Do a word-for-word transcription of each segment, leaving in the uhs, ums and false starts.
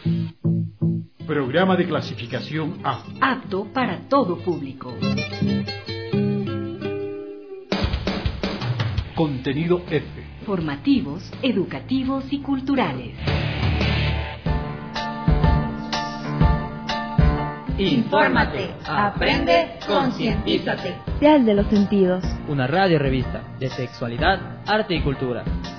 Programa de clasificación A. Apto para todo público. Contenido F. Formativos, educativos y culturales. Infórmate, aprende, concientízate. Dial de los Sentidos. Una radio revista de sexualidad, arte y cultura.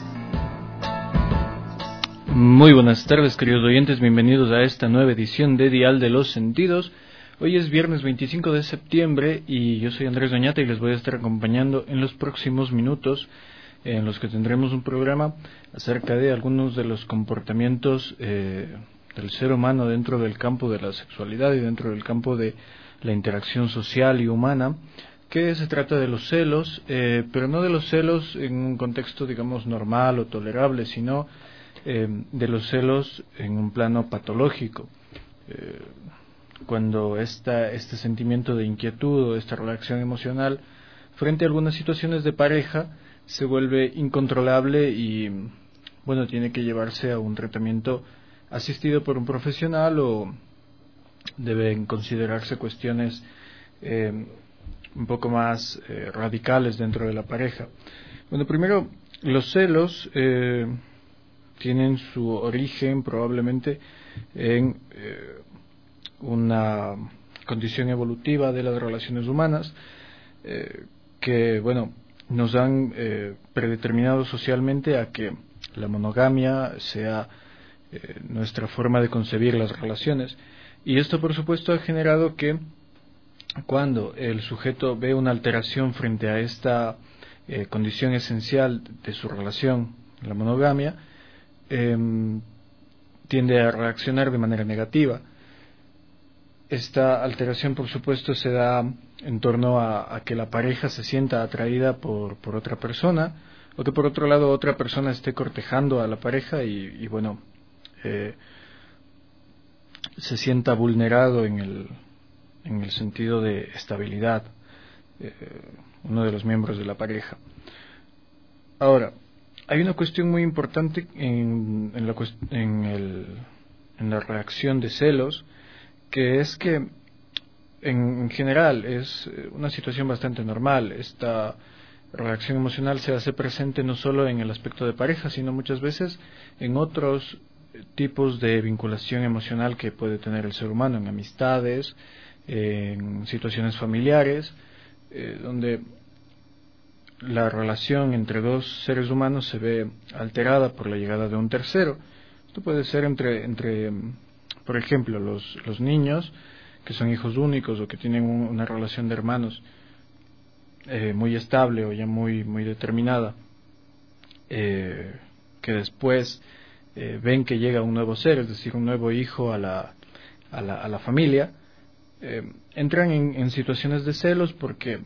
Muy buenas tardes, queridos oyentes, bienvenidos a esta nueva edición de Dial de los Sentidos. Hoy es viernes veinticinco de septiembre y yo soy Andrés Doñate y les voy a estar acompañando en los próximos minutos en los que tendremos un programa acerca de algunos de los comportamientos eh, del ser humano dentro del campo de la sexualidad y dentro del campo de la interacción social y humana, que se trata de los celos, eh, pero no de los celos en un contexto, digamos, normal o tolerable, sino eh, de los celos en un plano patológico. Eh, cuando esta, este sentimiento de inquietud o esta reacción emocional frente a algunas situaciones de pareja se vuelve incontrolable y, bueno, tiene que llevarse a un tratamiento asistido por un profesional o deben considerarse cuestiones eh, un poco más eh, radicales dentro de la pareja. Bueno, primero, los celos eh, tienen su origen probablemente en eh, una condición evolutiva de las relaciones humanas eh, que, bueno, nos han eh, predeterminado socialmente a que la monogamia sea eh, nuestra forma de concebir las relaciones, y esto por supuesto ha generado que cuando el sujeto ve una alteración frente a esta eh, condición esencial de su relación, la monogamia, eh, tiende a reaccionar de manera negativa. Esta alteración, por supuesto, se da en torno a, a que la pareja se sienta atraída por, por otra persona, o que por otro lado otra persona esté cortejando a la pareja y, y bueno, eh, se sienta vulnerado en el, en el sentido de estabilidad, eh, uno de los miembros de la pareja. Ahora, hay una cuestión muy importante en, en, la, en, el, en la reacción de celos, que es que en general es una situación bastante normal. Esta reacción emocional se hace presente no solo en el aspecto de pareja, sino muchas veces en otros tipos de vinculación emocional que puede tener el ser humano, en amistades, en situaciones familiares, eh, donde la relación entre dos seres humanos se ve alterada por la llegada de un tercero. Esto puede ser entre, entre por ejemplo, los, los niños que son hijos únicos o que tienen un, una relación de hermanos eh, muy estable o ya muy, muy determinada, eh, que después eh, ven que llega un nuevo ser, es decir, un nuevo hijo a la, a la, a la familia, eh, entran en, en situaciones de celos porque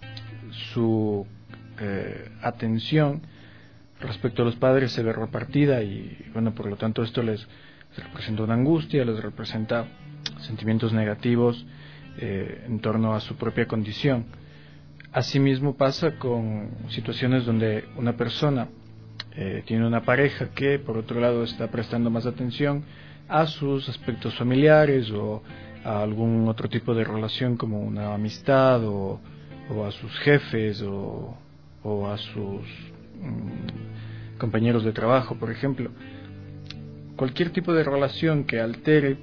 su eh, atención respecto a los padres se ve repartida y, bueno, por lo tanto esto les representa una angustia, les representa sentimientos negativos eh, en torno a su propia condición. Asimismo pasa con situaciones donde una persona eh, tiene una pareja que por otro lado está prestando más atención a sus aspectos familiares o a algún otro tipo de relación como una amistad o, o a sus jefes o, o a sus mm, compañeros de trabajo, por ejemplo. Cualquier tipo de relación que altere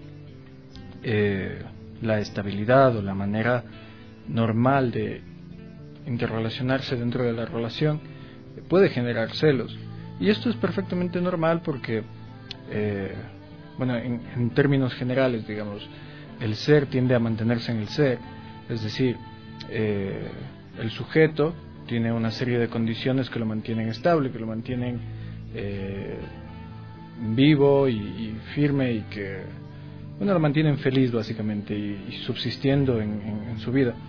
eh, la estabilidad o la manera normal de interrelacionarse dentro de la relación eh, puede generar celos, y esto es perfectamente normal porque eh, bueno, en, en términos generales, digamos, el ser tiende a mantenerse en el ser, es decir, eh, el sujeto tiene una serie de condiciones que lo mantienen estable, que lo mantienen eh, vivo y, y firme y que, bueno, lo mantienen feliz básicamente y, y subsistiendo en, en, en su vida.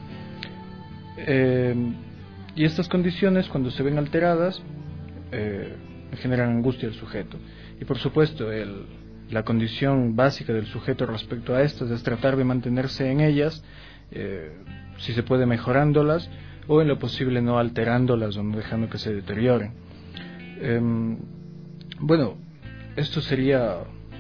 Eh, y estas condiciones, cuando se ven alteradas, eh, generan angustia al sujeto. Y por supuesto, el, la condición básica del sujeto respecto a estas es tratar de mantenerse en ellas, eh, si se puede mejorándolas, o en lo posible no alterándolas o no dejando que se deterioren. Eh, bueno, esto sería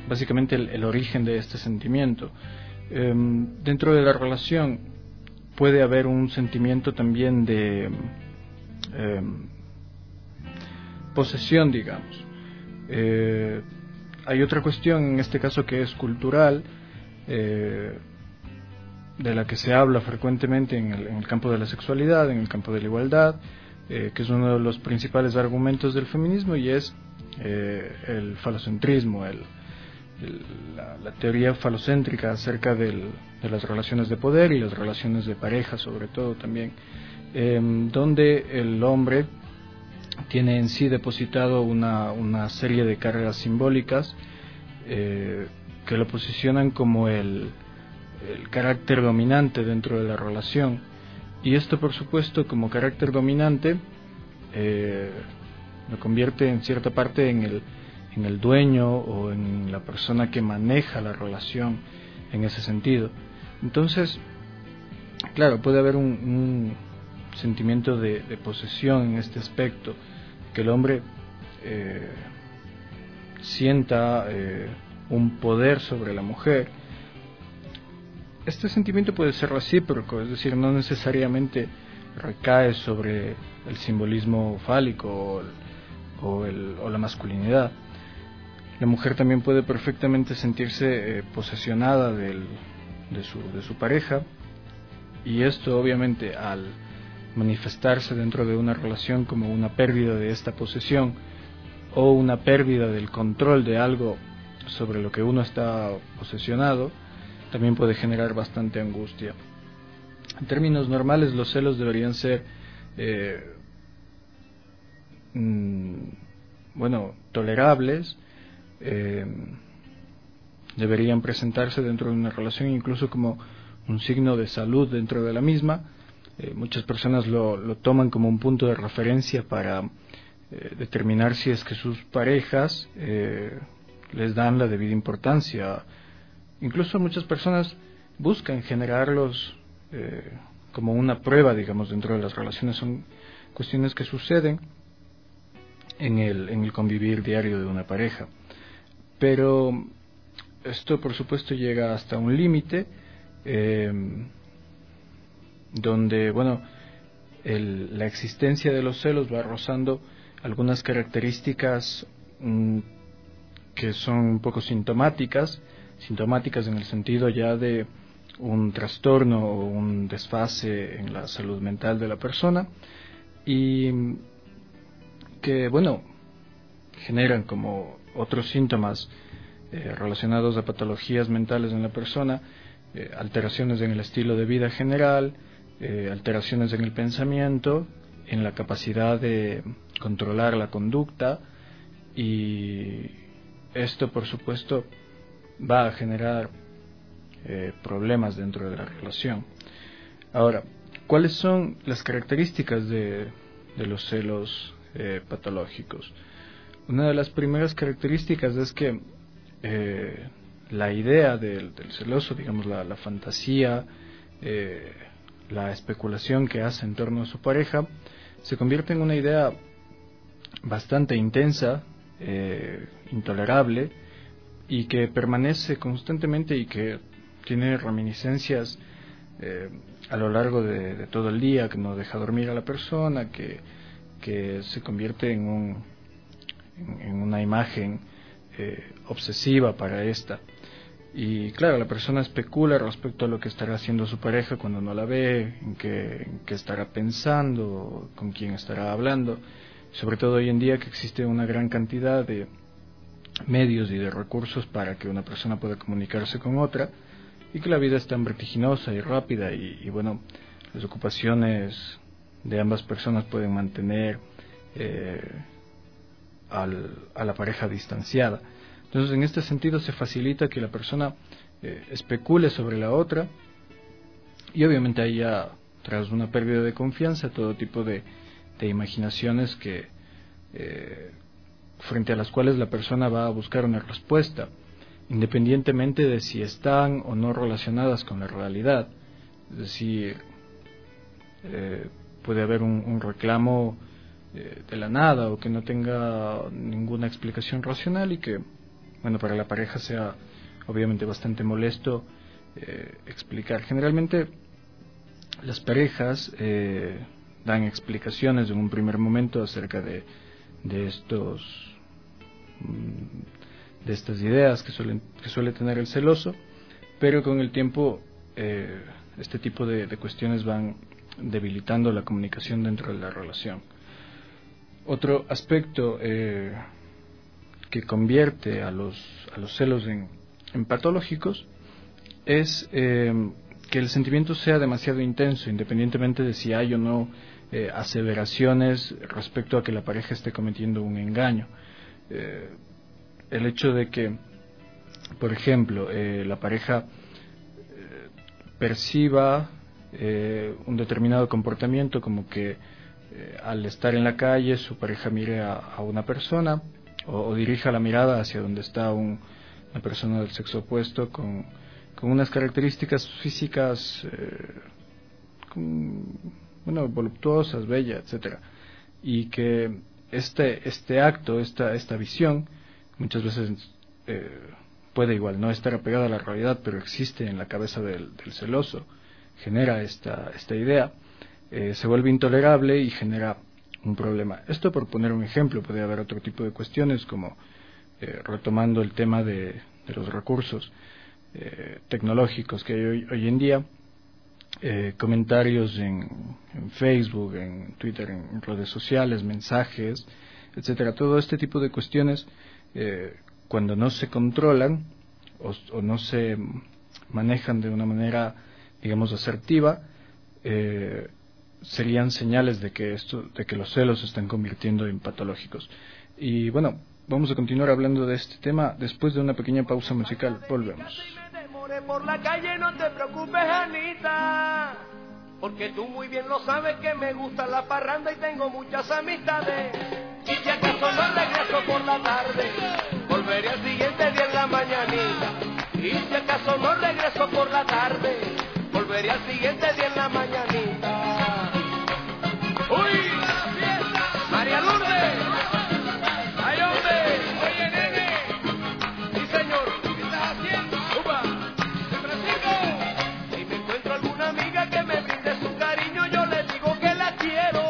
básicamente el, el origen de este sentimiento. Eh, dentro de la relación puede haber un sentimiento también de eh, posesión, digamos. Eh, hay otra cuestión en este caso que es cultural, eh, de la que se habla frecuentemente en el, en el campo de la sexualidad, en el campo de la igualdad, eh, que es uno de los principales argumentos del feminismo, y es eh, el falocentrismo, el, el, la, la teoría falocéntrica acerca del, de las relaciones de poder y las relaciones de pareja, sobre todo también, eh, donde el hombre tiene en sí depositado una, una serie de cargas simbólicas eh, que lo posicionan como el, el carácter dominante dentro de la relación, y esto por supuesto como carácter dominante eh, lo convierte en cierta parte en el, en el dueño o en la persona que maneja la relación en ese sentido. Entonces, claro, puede haber un, un sentimiento de, de posesión en este aspecto, que el hombre eh, sienta eh, un poder sobre la mujer. Este sentimiento puede ser recíproco, es decir, no necesariamente recae sobre el simbolismo fálico o, el, o, el, o la masculinidad. La mujer también puede perfectamente sentirse eh, posesionada del, de, su, de su pareja, y esto obviamente al manifestarse dentro de una relación como una pérdida de esta posesión o una pérdida del control de algo sobre lo que uno está posesionado, también puede generar bastante angustia. En términos normales, los celos deberían ser eh, mm, bueno, tolerables, eh, deberían presentarse dentro de una relación incluso como un signo de salud dentro de la misma. Eh, muchas personas lo, lo toman como un punto de referencia para eh, determinar si es que sus parejas eh, les dan la debida importancia. Incluso muchas personas buscan generarlos eh, como una prueba, digamos, dentro de las relaciones. Son cuestiones que suceden en el, en el convivir diario de una pareja. Pero esto, por supuesto, llega hasta un límite eh, donde, bueno, el, la existencia de los celos va rozando algunas características mmm, que son un poco sintomáticas, sintomáticas en el sentido ya de un trastorno o un desfase en la salud mental de la persona, y que, bueno, generan como otros síntomas eh, relacionados a patologías mentales en la persona, eh, alteraciones en el estilo de vida general, eh, alteraciones en el pensamiento, en la capacidad de controlar la conducta, y esto por supuesto va a generar eh, problemas dentro de la relación. Ahora, ¿cuáles son las características de, de los celos eh, patológicos? Una de las primeras características es que eh, la idea del, del celoso, digamos la, la fantasía, eh, la especulación que hace en torno a su pareja, se convierte en una idea bastante intensa, eh, intolerable, y que permanece constantemente y que tiene reminiscencias eh, a lo largo de, de todo el día, que no deja dormir a la persona, que, que se convierte en, un, en, en una imagen eh, obsesiva para esta. Y claro, la persona especula respecto a lo que estará haciendo su pareja cuando no la ve, en qué, en qué estará pensando, con quién estará hablando, sobre todo hoy en día que existe una gran cantidad de medios y de recursos para que una persona pueda comunicarse con otra, y que la vida es tan vertiginosa y rápida, y, y bueno, las ocupaciones de ambas personas pueden mantener eh, al, a la pareja distanciada. Entonces, en este sentido se facilita que la persona eh, especule sobre la otra, y obviamente ahí ya, tras una pérdida de confianza, todo tipo de, de imaginaciones que eh, frente a las cuales la persona va a buscar una respuesta, independientemente de si están o no relacionadas con la realidad. Es decir, eh, puede haber un, un reclamo eh, de la nada, o que no tenga ninguna explicación racional, y que bueno, para la pareja sea obviamente bastante molesto eh, explicar. Generalmente las parejas eh, dan explicaciones en un primer momento acerca de, de estos de estas ideas que, suelen, que suele tener el celoso, pero con el tiempo eh, este tipo de, de cuestiones van debilitando la comunicación dentro de la relación. Otro aspecto eh, que convierte a los, a los celos en, en patológicos es eh, que el sentimiento sea demasiado intenso, independientemente de si hay o no eh, aseveraciones respecto a que la pareja esté cometiendo un engaño. Eh, el hecho de que, por ejemplo, eh, la pareja eh, perciba eh, un determinado comportamiento, como que eh, al estar en la calle su pareja mire a, a una persona o, o dirija la mirada hacia donde está un, una persona del sexo opuesto con, con unas características físicas eh, con, bueno, voluptuosas, bellas, etcétera, y que este este acto, esta esta visión muchas veces eh, puede igual no estar apegada a la realidad, pero existe en la cabeza del, del celoso, genera esta esta idea, eh, se vuelve intolerable y genera un problema. Esto por poner un ejemplo. Puede haber otro tipo de cuestiones, como eh, retomando el tema de, de los recursos eh, tecnológicos que hay hoy, hoy en día, eh, comentarios en, en Facebook, en Twitter, en redes sociales, mensajes, etcétera. Todo este tipo de cuestiones, eh, cuando no se controlan o, o no se manejan de una manera, digamos, asertiva, eh, serían señales de que esto, de que los celos se están convirtiendo en patológicos. Y bueno, vamos a continuar hablando de este tema después de una pequeña pausa musical. Volvemos. Por la calle, no te preocupes, Anita, porque tú muy bien lo sabes que me gusta la parranda y tengo muchas amistades. Y si acaso no regreso por la tarde, volveré al siguiente día en la mañanita. Y si acaso no regreso por la tarde, volveré al siguiente día en la mañanita. ¡Uy! ¡María Lourdes! ¡Ay, hombre! ¡Oye, nene! ¡Sí, señor! ¿Qué estás haciendo? ¡Upa! ¡De Francisco! Si me encuentro alguna amiga que me brinde su cariño, yo le digo que la quiero.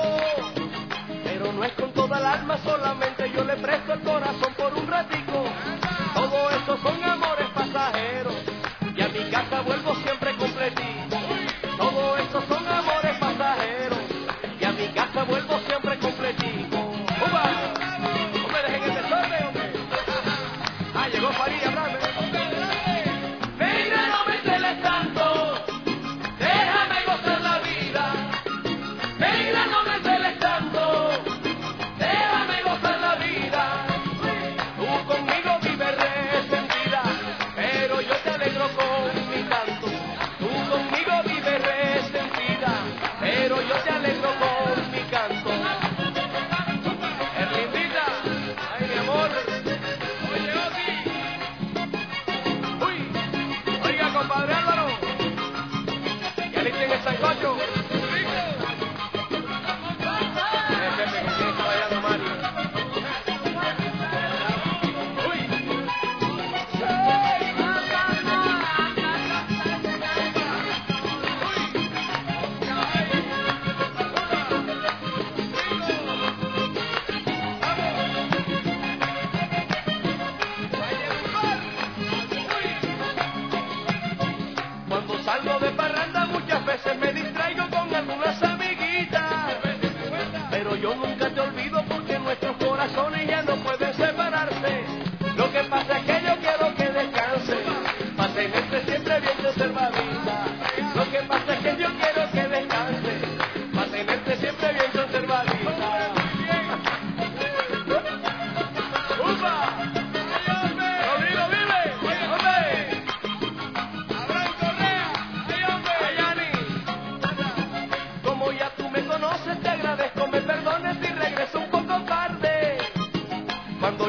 Pero no es con toda el alma, solamente yo le presto el corazón por un ratico. Todo eso son amores pasajeros, y a mi casa vuelvo siempre completito. Todo eso son amores pasajeros, y a mi casa vuelvo siempre completico. ¡Upa! No me dejen el desorden, hombre. Ah, llegó Farid, háblame. Mira, no me celes tanto, déjame gozar la vida. Mira, no me celes tanto, déjame gozar la vida. Tú conmigo vives resentida, pero yo te alegro con mi canto. Tú conmigo vives resentida, pero yo te alegro con mi canto. Erlindita, ay mi amor, oye Oti, uy, oiga compadre Álvaro, ya le tiene el sancocho. Eh, Pepe, que tiene que bailando Mario. Cuando salgo de parranda muchas veces me distraigo con algunas amiguitas, pero yo nunca te olvido porque nuestros corazones ya no pueden separarse. Lo que pasa es que yo quiero que descanse, para tenerte siempre bien conservadita. Lo que pasa es que yo quiero que descanse, para tenerte siempre bien conservadita. ¡Upa! ¡Rodrigo vive! ¡Hombre! ¡Abraham Correa! ¡Ay, hombre! ¡Ayani! Como ya tú me conoces, te agradezco, me perdones si regreso un poco tarde. Cuando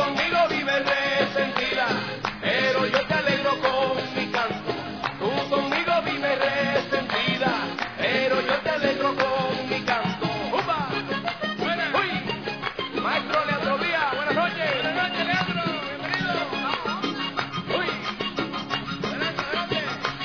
conmigo vives resentida, pero yo te alegro con mi canto. Tú conmigo vives resentida, pero yo te alegro con mi canto. ¡Upa! Buenas. Uy. Maestro Leandro Díaz, buenas noches. Buenas noches, Leandro, bienvenido. Uy. Buenas noches.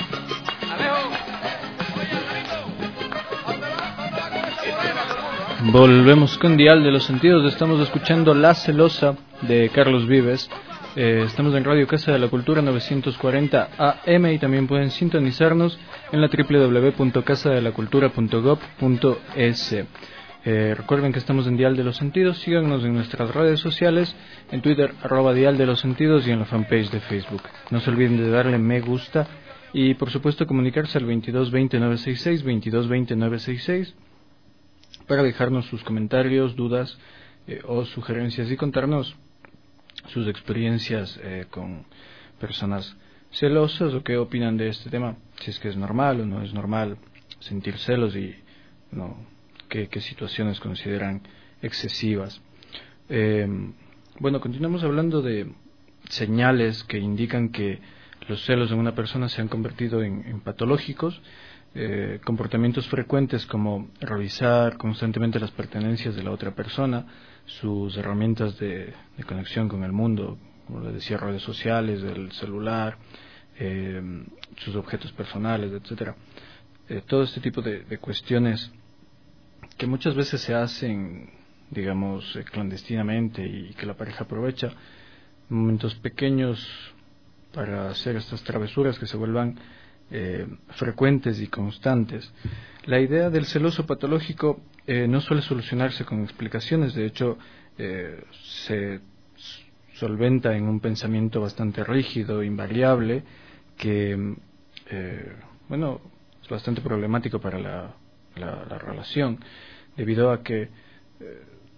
Alejo. Oye, Alvarito. ¿Dónde va? ¿Dónde va con esa morena? Volvemos con Dial de los Sentidos. Estamos escuchando La Celosa de Carlos Vives. Eh, estamos en Radio Casa de la Cultura novecientos cuarenta A M y también pueden sintonizarnos en la doble u doble u doble u punto casa de la cultura punto gob punto es. Eh, recuerden que estamos en Dial de los Sentidos. Síganos en nuestras redes sociales, en Twitter, arroba Dial de los Sentidos, y en la fanpage de Facebook. No se olviden de darle me gusta y, por supuesto, comunicarse al veintidós veinte nueve sesenta y seis, veintidós veinte nueve sesenta y seis, para dejarnos sus comentarios, dudas eh, o sugerencias y contarnos sus experiencias eh, con personas celosas o qué opinan de este tema, si es que es normal o no es normal sentir celos y no, qué, qué situaciones consideran excesivas. Eh, bueno, continuamos hablando de señales que indican que los celos en una persona se han convertido en, en patológicos. Eh, comportamientos frecuentes como revisar constantemente las pertenencias de la otra persona, sus herramientas de, de conexión con el mundo, como les decía, redes sociales, el celular, eh, sus objetos personales, etcétera. Eh, todo este tipo de, de cuestiones que muchas veces se hacen, digamos, eh, clandestinamente, y que la pareja aprovecha momentos pequeños para hacer estas travesuras que se vuelvan Eh, frecuentes y constantes. La idea del celoso patológico eh, no suele solucionarse con explicaciones. De hecho, eh, se solventa en un pensamiento bastante rígido, invariable, que eh, bueno, es bastante problemático para la, la, la relación, debido a que eh,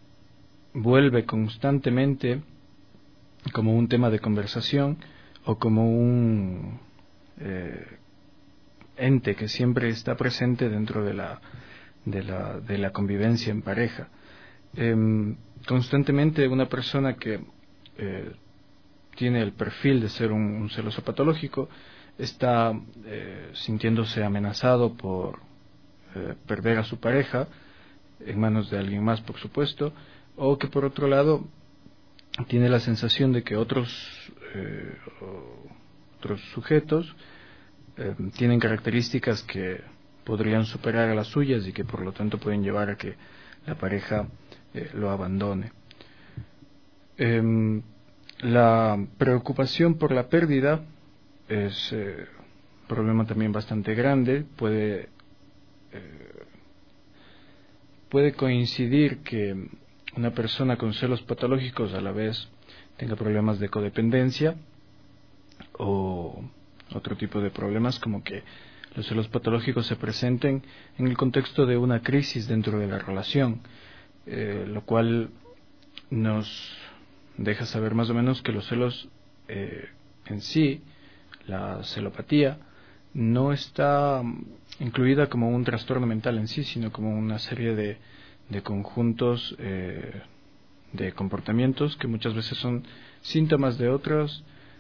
vuelve constantemente como un tema de conversación o como un eh, ente que siempre está presente dentro de la de la, de la convivencia en pareja. Eh, constantemente una persona que eh, tiene el perfil de ser un, un celoso patológico está eh, sintiéndose amenazado por eh, perder a su pareja en manos de alguien más, por supuesto, o que por otro lado tiene la sensación de que otros eh, otros sujetos Eh, tienen características que podrían superar a las suyas y que por lo tanto pueden llevar a que la pareja eh, lo abandone. Eh, la preocupación por la pérdida es eh, un problema también bastante grande. Puede, eh, puede coincidir que una persona con celos patológicos a la vez tenga problemas de codependencia o otro tipo de problemas, como que los celos patológicos se presenten en el contexto de una crisis dentro de la relación, eh, lo cual nos deja saber más o menos que los celos eh, en sí, la celopatía, no está incluida como un trastorno mental en sí, sino como una serie de, de conjuntos eh, de comportamientos que muchas veces son síntomas de otros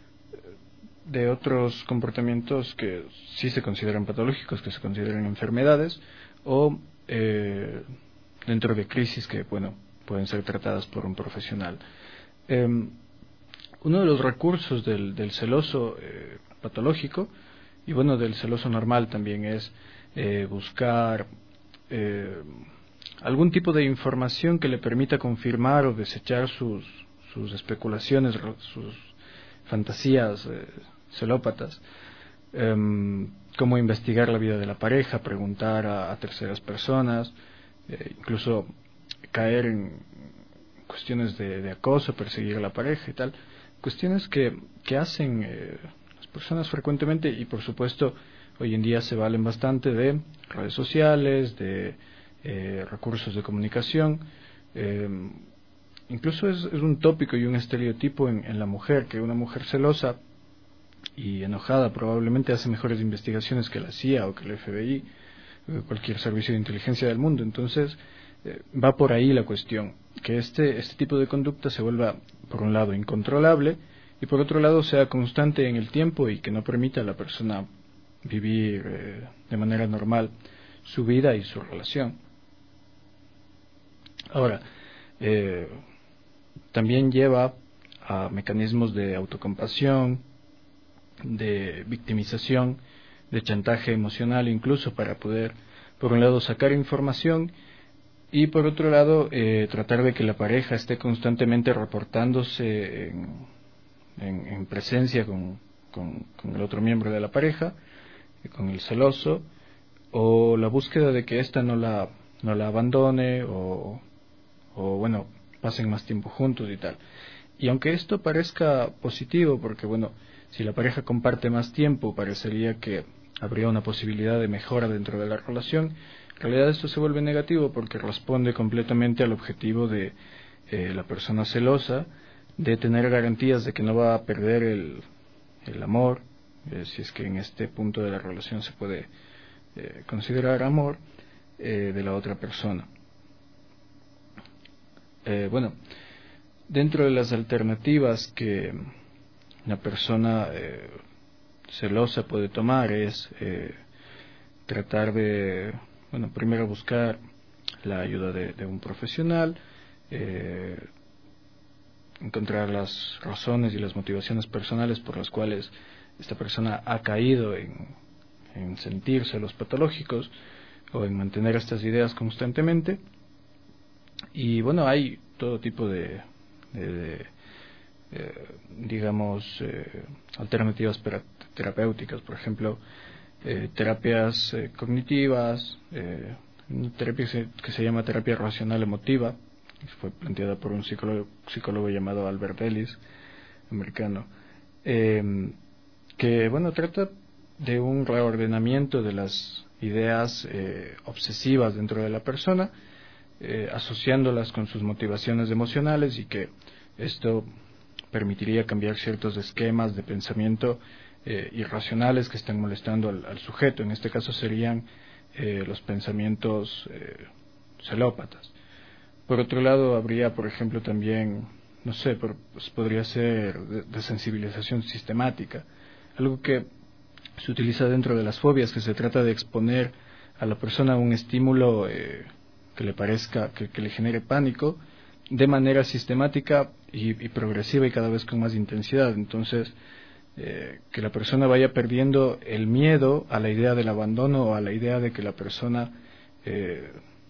de otros comportamientos que sí se consideran patológicos, que se consideran enfermedades, o eh, dentro de crisis que, bueno, pueden ser tratadas por un profesional. Eh, uno de los recursos del, del celoso eh, patológico, y bueno, del celoso normal también, es eh, buscar eh, algún tipo de información que le permita confirmar o desechar sus, sus especulaciones, sus fantasías eh, celópatas, eh, cómo investigar la vida de la pareja, preguntar a, a terceras personas, eh, incluso caer en cuestiones de, de acoso, perseguir a la pareja y tal, cuestiones que, que hacen eh, las personas frecuentemente, y por supuesto hoy en día se valen bastante de redes sociales, de eh, recursos de comunicación. eh, incluso es, es un tópico y un estereotipo en, en la mujer, que una mujer celosa y enojada probablemente hace mejores investigaciones que la C I A o que el F B I, cualquier servicio de inteligencia del mundo. Entonces eh, va por ahí la cuestión, que este este tipo de conducta se vuelva por un lado, incontrolable, y por otro lado, sea constante en el tiempo y que no permita a la persona vivir eh, de manera normal su vida y su relación. Ahora, eh, también lleva a mecanismos de autocompasión, de victimización, de chantaje emocional, incluso para poder, por un lado, sacar información y por otro lado, eh, tratar de que la pareja esté constantemente reportándose en, en, en presencia con, con, con el otro miembro de la pareja, con el celoso, o la búsqueda de que ésta no la, no la abandone, o, o bueno, pasen más tiempo juntos y tal. Y aunque esto parezca positivo, porque bueno, si la pareja comparte más tiempo, parecería que habría una posibilidad de mejora dentro de la relación, en realidad esto se vuelve negativo porque responde completamente al objetivo de eh, la persona celosa, de tener garantías de que no va a perder el, el amor, eh, si es que en este punto de la relación se puede eh, considerar amor, eh, de la otra persona. Eh, bueno, dentro de las alternativas que una persona eh, celosa puede tomar es eh, tratar de, bueno, primero buscar la ayuda de, de un profesional, eh, encontrar las razones y las motivaciones personales por las cuales esta persona ha caído en, en sentir celos patológicos o en mantener estas ideas constantemente. Y bueno, hay todo tipo de, de, de eh, digamos, eh, alternativas terapéuticas, por ejemplo, eh, terapias eh, cognitivas, eh, una terapia que se, que se llama terapia racional emotiva, que fue planteada por un psicólogo, psicólogo llamado Albert Ellis, americano, eh, que bueno, trata de un reordenamiento de las ideas eh, obsesivas dentro de la persona, eh, asociándolas con sus motivaciones emocionales, y que esto permitiría cambiar ciertos esquemas de pensamiento eh, irracionales que están molestando al, al sujeto. En este caso serían eh, los pensamientos eh, celópatas. Por otro lado, habría, por ejemplo, también, no sé, por, pues podría ser de, de sensibilización sistemática, algo que se utiliza dentro de las fobias, que se trata de exponer a la persona a un estímulo eh, que le parezca, que, que le genere pánico, de manera sistemática y, y progresiva y cada vez con más intensidad. Entonces, eh, que la persona vaya perdiendo el miedo a la idea del abandono o a la idea de que la persona eh,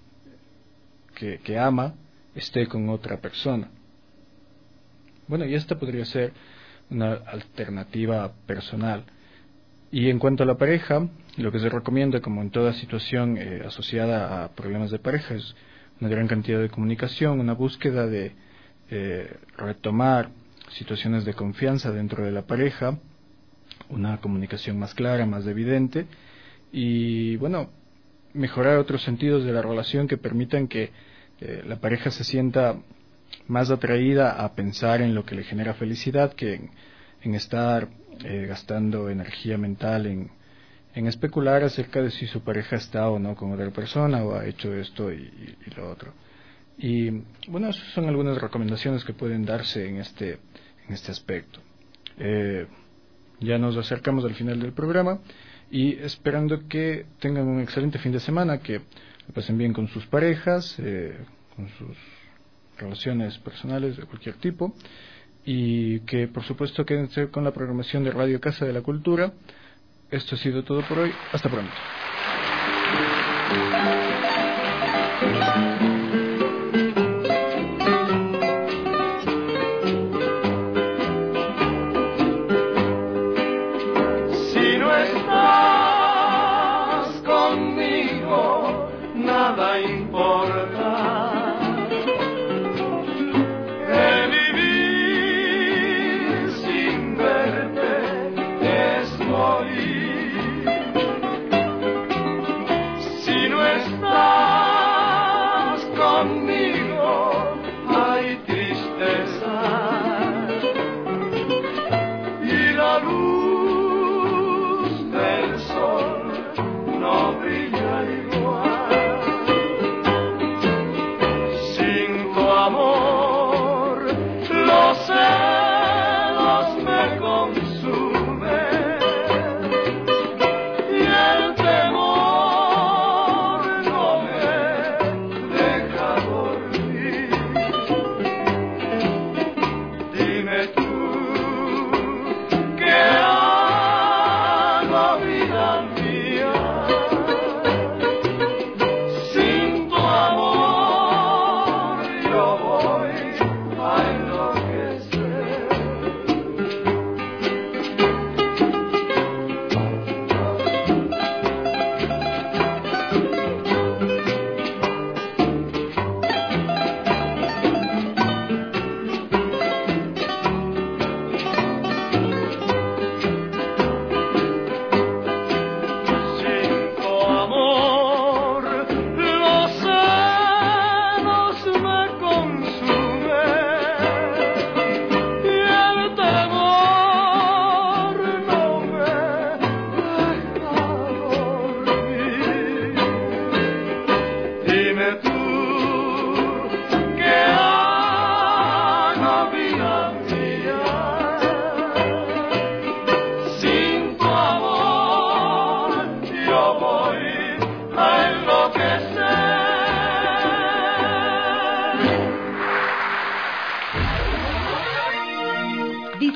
que, que ama esté con otra persona. Bueno, y esta podría ser una alternativa personal. Y en cuanto a la pareja, lo que se recomienda, como en toda situación eh, asociada a problemas de pareja, es una gran cantidad de comunicación, una búsqueda de eh, retomar situaciones de confianza dentro de la pareja, una comunicación más clara, más evidente, y bueno, mejorar otros sentidos de la relación que permitan que eh, la pareja se sienta más atraída a pensar en lo que le genera felicidad que en, en estar eh, gastando energía mental en, en especular acerca de si su pareja está o no con otra persona o ha hecho esto y, y, y lo otro. Y bueno, esas son algunas recomendaciones que pueden darse en este, en este aspecto. Eh, ya nos acercamos al final del programa y esperando que tengan un excelente fin de semana, que lo pasen bien con sus parejas, eh, con sus relaciones personales de cualquier tipo, y que por supuesto quédense con la programación de Radio Casa de la Cultura. Esto ha sido todo por hoy. Hasta pronto. Si no estás conmigo, nada importa. El vivir sin verte es morir. Si no estás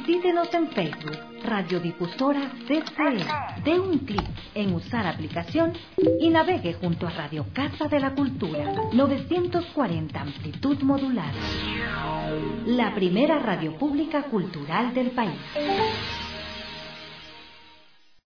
Visítenos en Facebook, Radiodifusora C C E. Dé un clic en usar aplicación y navegue junto a Radio Casa de la Cultura, novecientos cuarenta amplitud modular. La primera radio pública cultural del país.